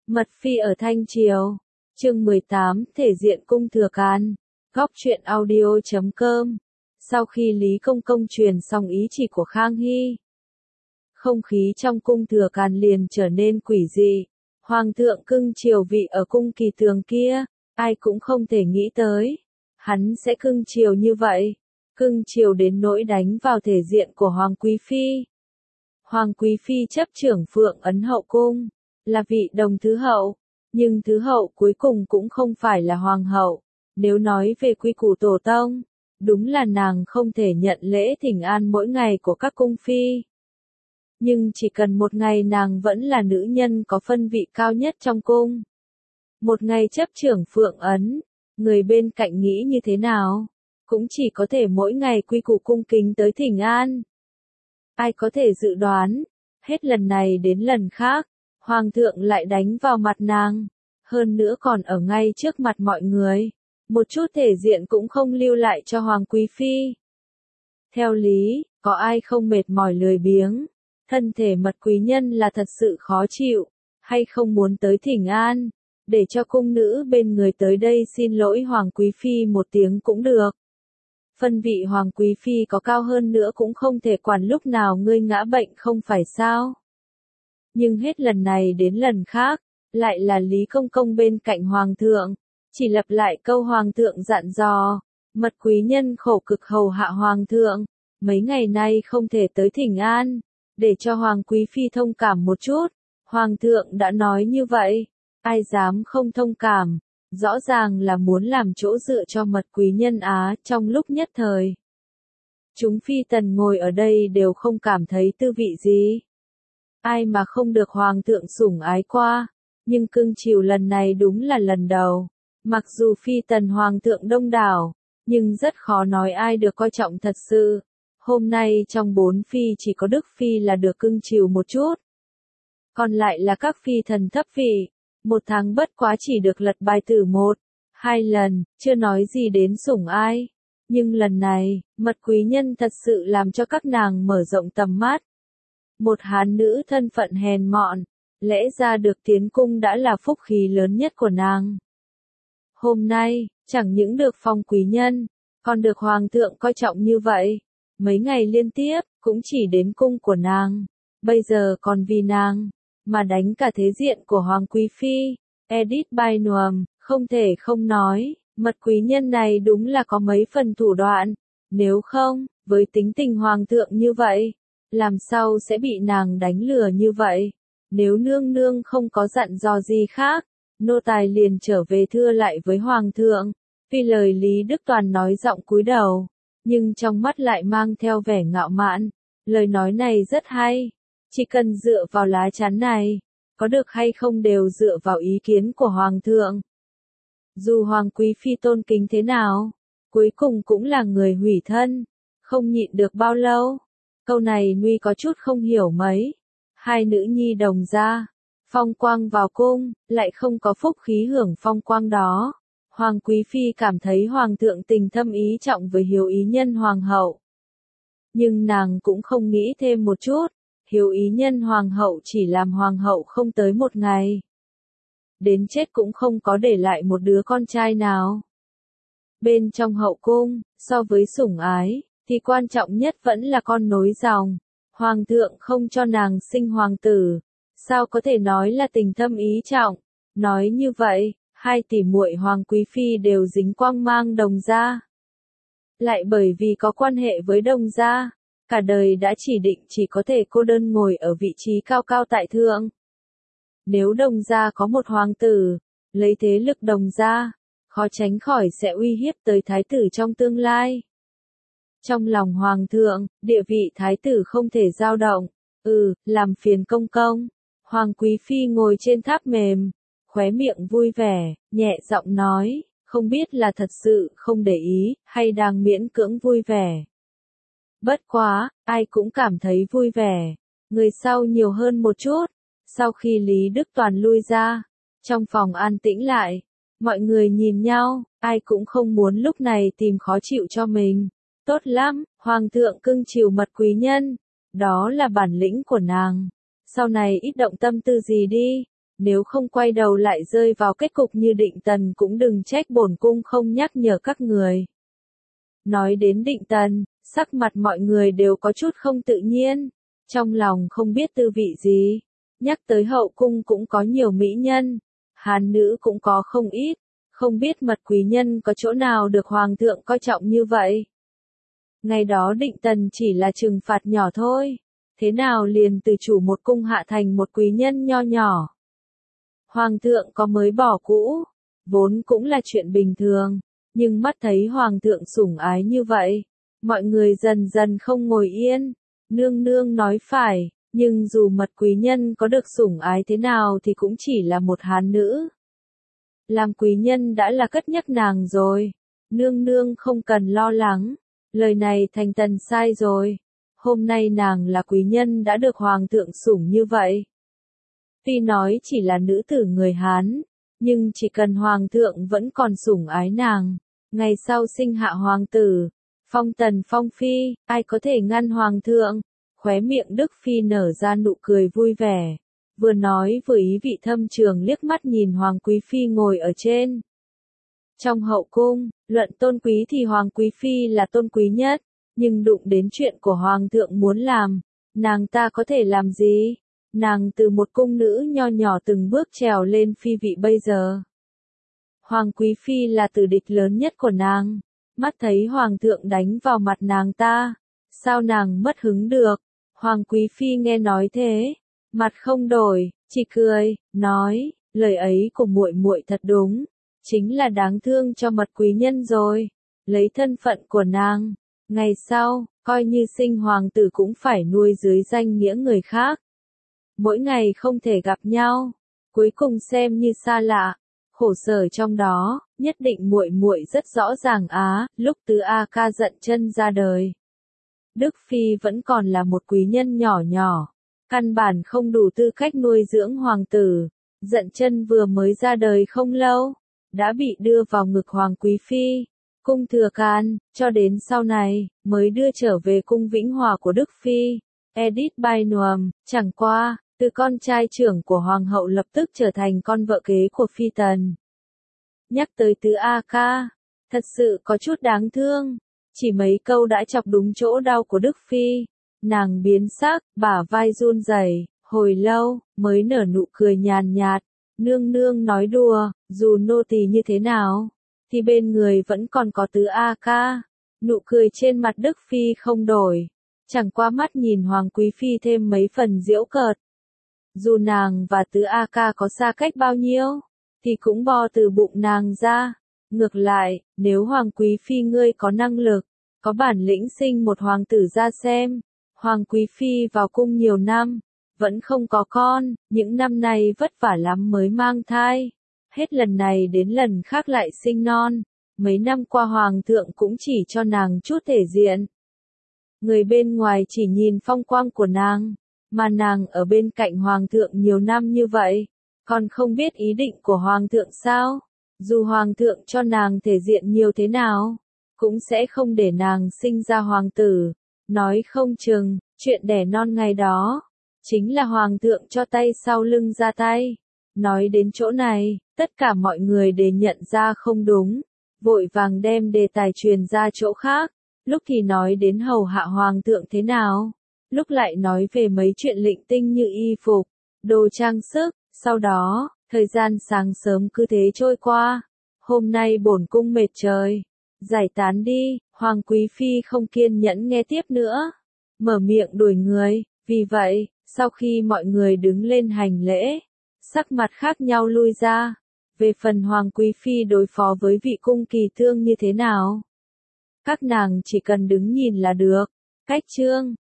Mật phi ở Thanh Triều. Chương 18, thể diện cung Thừa Can. Góc truyện audio.com. Sau khi Lý Công Công truyền xong ý chỉ của Khang Hy, không khí trong cung Thừa Can liền trở nên quỷ dị. Hoàng thượng cưng chiều vị ở cung Kỳ Tường kia, ai cũng không thể nghĩ tới hắn sẽ cưng chiều như vậy, cưng chiều đến nỗi đánh vào thể diện của Hoàng Quý Phi. Hoàng Quý Phi chấp trưởng Phượng Ấn Hậu Cung, là vị đồng thứ hậu, nhưng thứ hậu cuối cùng cũng không phải là hoàng hậu. Nếu nói về quy củ tổ tông, đúng là nàng không thể nhận lễ thỉnh an mỗi ngày của các cung phi. Nhưng chỉ cần một ngày nàng vẫn là nữ nhân có phân vị cao nhất trong cung. Một ngày chấp trưởng Phượng Ấn, người bên cạnh nghĩ như thế nào, cũng chỉ có thể mỗi ngày quy củ cung kính tới thỉnh an. Ai có thể dự đoán, hết lần này đến lần khác, Hoàng thượng lại đánh vào mặt nàng, hơn nữa còn ở ngay trước mặt mọi người, một chút thể diện cũng không lưu lại cho Hoàng Quý Phi. Theo lý, có ai không mệt mỏi lười biếng, thân thể mật quý nhân là thật sự khó chịu, hay không muốn tới thỉnh an, để cho cung nữ bên người tới đây xin lỗi Hoàng Quý Phi một tiếng cũng được. Phân vị Hoàng Quý Phi có cao hơn nữa cũng không thể quản lúc nào ngươi ngã bệnh không phải sao. Nhưng hết lần này đến lần khác, lại là Lý Công Công bên cạnh Hoàng thượng, chỉ lặp lại câu Hoàng thượng dặn dò, mật quý nhân khổ cực hầu hạ Hoàng thượng, mấy ngày nay không thể tới thỉnh an, để cho Hoàng Quý Phi thông cảm một chút. Hoàng thượng đã nói như vậy, ai dám không thông cảm, rõ ràng là muốn làm chỗ dựa cho mật quý nhân á. Trong lúc nhất thời, chúng phi tần ngồi ở đây đều không cảm thấy tư vị gì. Ai mà không được Hoàng thượng sủng ái qua, nhưng cưng chiều lần này đúng là lần đầu. Mặc dù phi tần Hoàng thượng đông đảo, nhưng rất khó nói ai được coi trọng thật sự. Hôm nay trong 4 phi chỉ có Đức Phi là được cưng chiều một chút. Còn lại là các phi thần thấp vị, một tháng bất quá chỉ được lật bài tử 1-2 lần, chưa nói gì đến sủng ai. Nhưng lần này, mật quý nhân thật sự làm cho các nàng mở rộng tầm mắt. Một hán nữ thân phận hèn mọn, lẽ ra được tiến cung đã là phúc khí lớn nhất của nàng. Hôm nay, chẳng những được phong quý nhân, còn được Hoàng thượng coi trọng như vậy. Mấy ngày liên tiếp, cũng chỉ đến cung của nàng. Bây giờ còn vì nàng, mà đánh cả thế diện của Hoàng Quý Phi. Edit by Nuam, không thể không nói, mật quý nhân này đúng là có mấy phần thủ đoạn. Nếu không, với tính tình Hoàng thượng như vậy, làm sao sẽ bị nàng đánh lừa như vậy? Nếu nương nương không có dặn dò gì khác, nô tài liền trở về thưa lại với Hoàng thượng. Vì lời Lý Đức Toàn nói giọng cúi đầu, nhưng trong mắt lại mang theo vẻ ngạo mạn. Lời nói này rất hay, chỉ cần dựa vào lá chắn này, có được hay không đều dựa vào ý kiến của Hoàng thượng. Dù Hoàng Quý Phi tôn kính thế nào, cuối cùng cũng là người hủy thân, không nhịn được bao lâu. Câu này Nuy có chút không hiểu mấy. Hai nữ nhi đồng gia, phong quang vào cung, lại không có phúc khí hưởng phong quang đó. Hoàng Quý Phi cảm thấy Hoàng thượng tình thâm ý trọng với hiếu ý nhân Hoàng hậu. Nhưng nàng cũng không nghĩ thêm một chút, hiếu ý nhân Hoàng hậu chỉ làm Hoàng hậu không tới một ngày. Đến chết cũng không có để lại một đứa con trai nào. Bên trong hậu cung, so với sủng ái, thì quan trọng nhất vẫn là con nối dòng. Hoàng thượng không cho nàng sinh hoàng tử, sao có thể nói là tình thâm ý trọng. Nói như vậy, hai tỷ muội Hoàng Quý Phi đều dính quang mang đồng gia. Lại bởi vì có quan hệ với đồng gia, cả đời đã chỉ định chỉ có thể cô đơn ngồi ở vị trí cao cao tại thượng. Nếu đồng gia có một hoàng tử, lấy thế lực đồng gia, khó tránh khỏi sẽ uy hiếp tới thái tử trong tương lai. Trong lòng Hoàng thượng, địa vị thái tử không thể dao động. Làm phiền công công. Hoàng Quý Phi ngồi trên tháp mềm, khóe miệng vui vẻ, nhẹ giọng nói, không biết là thật sự không để ý, hay đang miễn cưỡng vui vẻ. Bất quá, ai cũng cảm thấy vui vẻ. Người sau nhiều hơn một chút. Sau khi Lý Đức Toàn lui ra, trong phòng an tĩnh lại, mọi người nhìn nhau, ai cũng không muốn lúc này tìm khó chịu cho mình. Tốt lắm, Hoàng thượng cưng chiều mật quý nhân, đó là bản lĩnh của nàng. Sau này ít động tâm tư gì đi, nếu không quay đầu lại rơi vào kết cục như Định Tần cũng đừng trách bổn cung không nhắc nhở các người. Nói đến Định Tần, sắc mặt mọi người đều có chút không tự nhiên, trong lòng không biết tư vị gì. Nhắc tới hậu cung cũng có nhiều mỹ nhân, hán nữ cũng có không ít, không biết mật quý nhân có chỗ nào được hoàng thượng coi trọng như vậy. Ngày đó Định Tần chỉ là trừng phạt nhỏ thôi, thế nào liền từ chủ một cung hạ thành một quý nhân nho nhỏ. Hoàng thượng có mới bỏ cũ, vốn cũng là chuyện bình thường, nhưng mắt thấy hoàng thượng sủng ái như vậy, mọi người dần dần không ngồi yên. Nương nương nói phải, nhưng dù mật quý nhân có được sủng ái thế nào thì cũng chỉ là một hán nữ. Làm quý nhân đã là cất nhắc nàng rồi, nương nương không cần lo lắng, lời này Thành Tần sai rồi. Hôm nay nàng là quý nhân đã được hoàng thượng sủng như vậy. Tuy nói chỉ là nữ tử người Hán, nhưng chỉ cần hoàng thượng vẫn còn sủng ái nàng, ngày sau sinh hạ hoàng tử, phong tần phong phi, ai có thể ngăn hoàng thượng? Khóe miệng Đức Phi nở ra nụ cười vui vẻ, vừa nói vừa ý vị thâm trường liếc mắt nhìn Hoàng Quý Phi ngồi ở trên. Trong hậu cung, luận tôn quý thì Hoàng Quý Phi là tôn quý nhất, nhưng đụng đến chuyện của Hoàng thượng muốn làm, nàng ta có thể làm gì? Nàng từ một cung nữ nho nhỏ từng bước trèo lên phi vị bây giờ. Hoàng Quý Phi là tử địch lớn nhất của nàng, mắt thấy Hoàng thượng đánh vào mặt nàng ta, sao nàng mất hứng được? Hoàng Quý Phi nghe nói thế, mặt không đổi, chỉ cười, nói, lời ấy của muội muội thật đúng, chính là đáng thương cho mật quý nhân rồi, lấy thân phận của nàng, ngày sau, coi như sinh hoàng tử cũng phải nuôi dưới danh nghĩa người khác. Mỗi ngày không thể gặp nhau, cuối cùng xem như xa lạ, khổ sở trong đó, nhất định muội muội rất rõ ràng á, lúc Tứ A Ca giận chân ra đời. Đức Phi vẫn còn là một quý nhân nhỏ nhỏ, căn bản không đủ tư cách nuôi dưỡng hoàng tử, giận chân vừa mới ra đời không lâu, đã bị đưa vào ngực Hoàng Quý Phi, cung Thừa Can, cho đến sau này, mới đưa trở về cung Vĩnh Hòa của Đức Phi, Edith Bynum, chẳng qua, từ con trai trưởng của Hoàng hậu lập tức trở thành con vợ kế của Phi Tần. Nhắc tới Tứ A Ca, thật sự có chút đáng thương. Chỉ mấy câu đã chọc đúng chỗ đau của Đức Phi, nàng biến sắc, bả vai run rẩy, hồi lâu, mới nở nụ cười nhàn nhạt, nương nương nói đùa, dù nô tỳ như thế nào, thì bên người vẫn còn có Tứ A Ca. Nụ cười trên mặt Đức Phi không đổi, chẳng qua mắt nhìn Hoàng Quý Phi thêm mấy phần giễu cợt. Dù nàng và Tứ A Ca có xa cách bao nhiêu, thì cũng bo từ bụng nàng ra. Ngược lại, nếu Hoàng Quý Phi ngươi có năng lực, có bản lĩnh sinh một hoàng tử ra xem. Hoàng Quý Phi vào cung nhiều năm, vẫn không có con, những năm này vất vả lắm mới mang thai. Hết lần này đến lần khác lại sinh non. Mấy năm qua Hoàng thượng cũng chỉ cho nàng chút thể diện. Người bên ngoài chỉ nhìn phong quang của nàng, mà nàng ở bên cạnh Hoàng thượng nhiều năm như vậy, còn không biết ý định của Hoàng thượng sao? Dù Hoàng thượng cho nàng thể diện nhiều thế nào, cũng sẽ không để nàng sinh ra hoàng tử. Nói không chừng, chuyện đẻ non ngày đó, chính là Hoàng thượng cho tay sau lưng ra tay. Nói đến chỗ này, tất cả mọi người đều nhận ra không đúng, vội vàng đem đề tài truyền ra chỗ khác. Lúc thì nói đến hầu hạ Hoàng thượng thế nào, lúc lại nói về mấy chuyện lịnh tinh như y phục, đồ trang sức, sau đó, thời gian sáng sớm cứ thế trôi qua. Hôm nay bổn cung mệt trời, giải tán đi. Hoàng Quý Phi không kiên nhẫn nghe tiếp nữa, mở miệng đuổi người. Vì vậy, sau khi mọi người đứng lên hành lễ, sắc mặt khác nhau lui ra. Về phần Hoàng Quý Phi đối phó với vị cung kỳ thương như thế nào, các nàng chỉ cần đứng nhìn là được. Cách chương